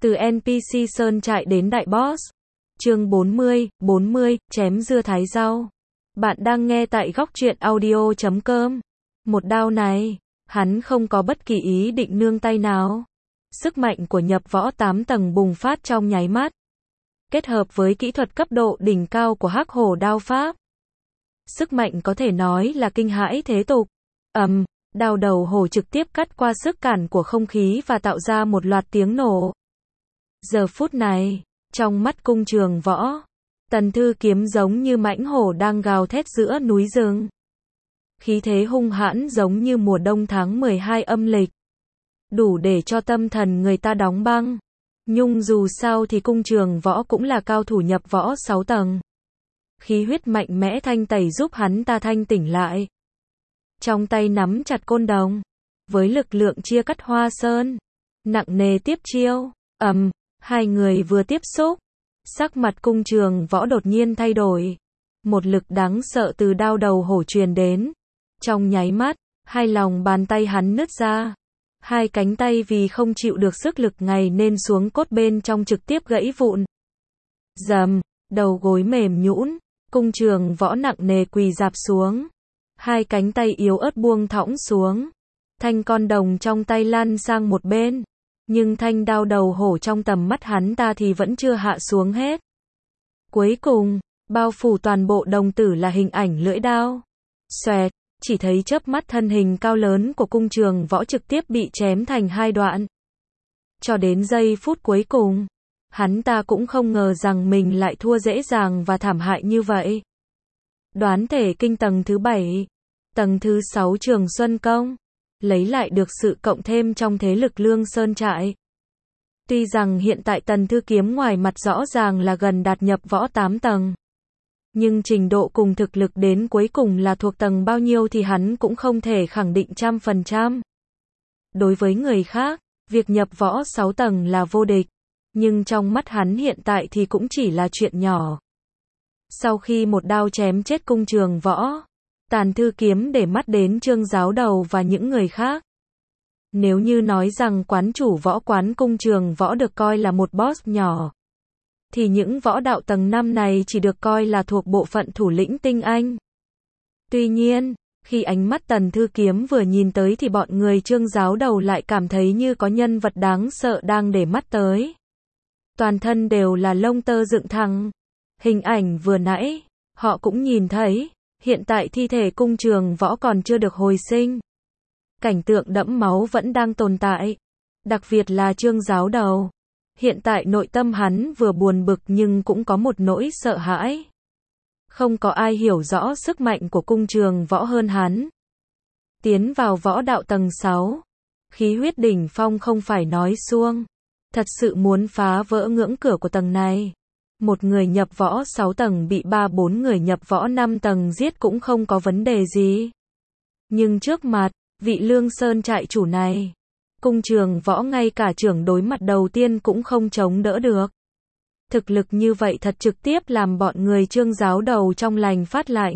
Từ NPC sơn trại đến đại boss. Chương 40, chém dưa thái rau. Bạn đang nghe tại góc truyện audio.com. Một đao này, hắn không có bất kỳ ý định nương tay nào. Sức mạnh của nhập võ 8 tầng bùng phát trong nháy mắt. Kết hợp với kỹ thuật cấp độ đỉnh cao của Hắc Hổ đao pháp. Sức mạnh có thể nói là kinh hãi thế tục. Đao đầu hổ trực tiếp cắt qua sức cản của không khí và tạo ra một loạt tiếng nổ. Giờ phút này, trong mắt cung trường võ, Tần Thư Kiếm giống như mãnh hổ đang gào thét giữa núi rừng. Khí thế hung hãn giống như mùa đông tháng 12 âm lịch. Đủ để cho tâm thần người ta đóng băng. Nhưng dù sao thì cung trường võ cũng là cao thủ nhập võ 6 tầng. Khí huyết mạnh mẽ thanh tẩy giúp hắn ta thanh tỉnh lại. Trong tay nắm chặt côn đồng, với lực lượng chia cắt hoa sơn, nặng nề tiếp chiêu. Hai người vừa tiếp xúc, sắc mặt cung trường võ đột nhiên thay đổi. Một lực đáng sợ từ đao đầu hổ truyền đến. Trong nháy mắt, hai lòng bàn tay hắn nứt ra. Hai cánh tay vì không chịu được sức lực ngày nên xuống cốt bên trong trực tiếp gãy vụn. Dầm, đầu gối mềm nhũn, cung trường võ nặng nề quỳ rạp xuống. Hai cánh tay yếu ớt buông thõng xuống. Thanh con đồng trong tay lăn sang một bên. Nhưng thanh đao đầu hổ trong tầm mắt hắn ta thì vẫn chưa hạ xuống hết. Cuối cùng, bao phủ toàn bộ đồng tử là hình ảnh lưỡi đao. Xoẹt, chỉ thấy chớp mắt thân hình cao lớn của cung trường võ trực tiếp bị chém thành hai đoạn. Cho đến giây phút cuối cùng, hắn ta cũng không ngờ rằng mình lại thua dễ dàng và thảm hại như vậy. Đoán thể kinh tầng thứ 7, tầng thứ 6 Trường Xuân Công, lấy lại được sự cộng thêm trong thế lực Lương Sơn trại. Tuy rằng hiện tại Tần Thư Kiếm ngoài mặt rõ ràng là gần đạt nhập võ 8 tầng. Nhưng trình độ cùng thực lực đến cuối cùng là thuộc tầng bao nhiêu thì hắn cũng không thể khẳng định 100%. Đối với người khác, việc nhập võ 6 tầng là vô địch. Nhưng trong mắt hắn hiện tại thì cũng chỉ là chuyện nhỏ. Sau khi một đao chém chết cung trường võ, Tần Thư Kiếm để mắt đến Trương Giáo Đầu và những người khác. Nếu như nói rằng quán chủ võ quán cung trường võ được coi là một boss nhỏ, thì những võ đạo tầng 5 này chỉ được coi là thuộc bộ phận thủ lĩnh tinh anh. Tuy nhiên, khi ánh mắt Tần Thư Kiếm vừa nhìn tới thì bọn người Trương Giáo Đầu lại cảm thấy như có nhân vật đáng sợ đang để mắt tới. Toàn thân đều là lông tơ dựng thẳng. Hình ảnh vừa nãy, họ cũng nhìn thấy, hiện tại thi thể cung trường võ còn chưa được hồi sinh. Cảnh tượng đẫm máu vẫn đang tồn tại. Đặc biệt là Trương Giáo Đầu. Hiện tại nội tâm hắn vừa buồn bực nhưng cũng có một nỗi sợ hãi. Không có ai hiểu rõ sức mạnh của cung trường võ hơn hắn. Tiến vào võ đạo tầng 6. Khí huyết đỉnh phong không phải nói suông. Thật sự muốn phá vỡ ngưỡng cửa của tầng này. Một người nhập võ 6 tầng bị 3-4 người nhập võ 5 tầng giết cũng không có vấn đề gì. Nhưng trước mặt, vị Lương Sơn trại chủ này, cung trường võ ngay cả trưởng đối mặt đầu tiên cũng không chống đỡ được. Thực lực như vậy thật trực tiếp làm bọn người Trương Giáo Đầu trong lành phát lạnh.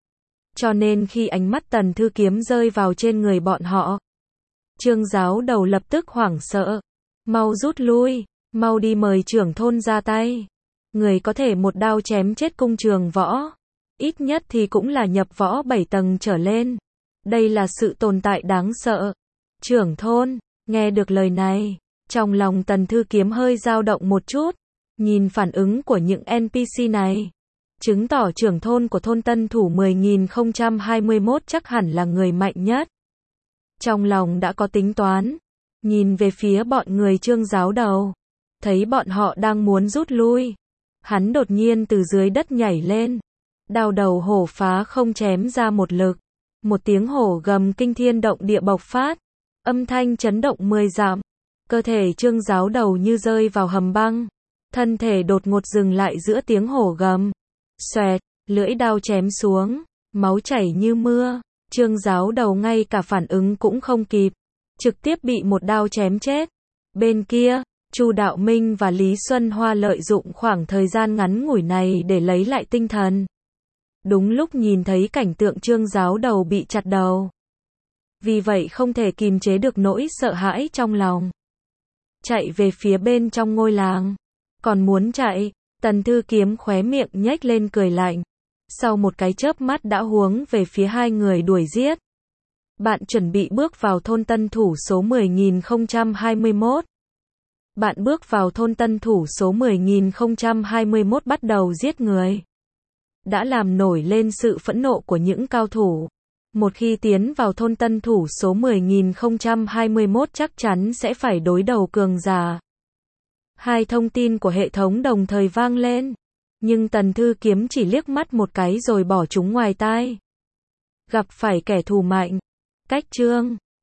Cho nên khi ánh mắt Tần Thư Kiếm rơi vào trên người bọn họ, Trương Giáo Đầu lập tức hoảng sợ. Mau rút lui, mau đi mời trưởng thôn ra tay. Người có thể một đao chém chết cung trường võ, ít nhất thì cũng là nhập võ 7 tầng trở lên. Đây là sự tồn tại đáng sợ. Trưởng thôn, nghe được lời này, trong lòng Tần Thư Kiếm hơi dao động một chút. Nhìn phản ứng của những NPC này, chứng tỏ trưởng thôn của thôn Tân Thủ 10.021 chắc hẳn là người mạnh nhất. Trong lòng đã có tính toán, nhìn về phía bọn người Trương Giáo Đầu, thấy bọn họ đang muốn rút lui. Hắn đột nhiên từ dưới đất nhảy lên, đao đầu hổ phá không chém ra một lực. Một tiếng hổ gầm kinh thiên động địa bộc phát, âm thanh chấn động 10 dặm. Cơ thể Trương Giáo Đầu như rơi vào hầm băng, thân thể đột ngột dừng lại giữa tiếng hổ gầm. Xoẹt, lưỡi đao chém xuống, máu chảy như mưa. Trương Giáo Đầu ngay cả phản ứng cũng không kịp, trực tiếp bị một đao chém chết. Bên kia, Chu Đạo Minh và Lý Xuân Hoa lợi dụng khoảng thời gian ngắn ngủi này để lấy lại tinh thần. Đúng lúc nhìn thấy cảnh tượng Trương Giáo Đầu bị chặt đầu. Vì vậy không thể kìm chế được nỗi sợ hãi trong lòng. chạy về phía bên trong ngôi làng. Còn muốn chạy, Tần Thư Kiếm khóe miệng nhếch lên cười lạnh. Sau một cái chớp mắt đã huống về phía hai người đuổi giết. Bạn chuẩn bị bước vào thôn tân thủ số 10.021. Bạn bước vào thôn tân thủ số 10.021 bắt đầu giết người. Đã làm nổi lên sự phẫn nộ của những cao thủ. Một khi tiến vào thôn tân thủ số 10.021 chắc chắn sẽ phải đối đầu cường giả. Hai thông tin của hệ thống đồng thời vang lên. Nhưng Tần Thư Kiếm chỉ liếc mắt một cái rồi bỏ chúng ngoài tai. Gặp phải kẻ thù mạnh. Cách chương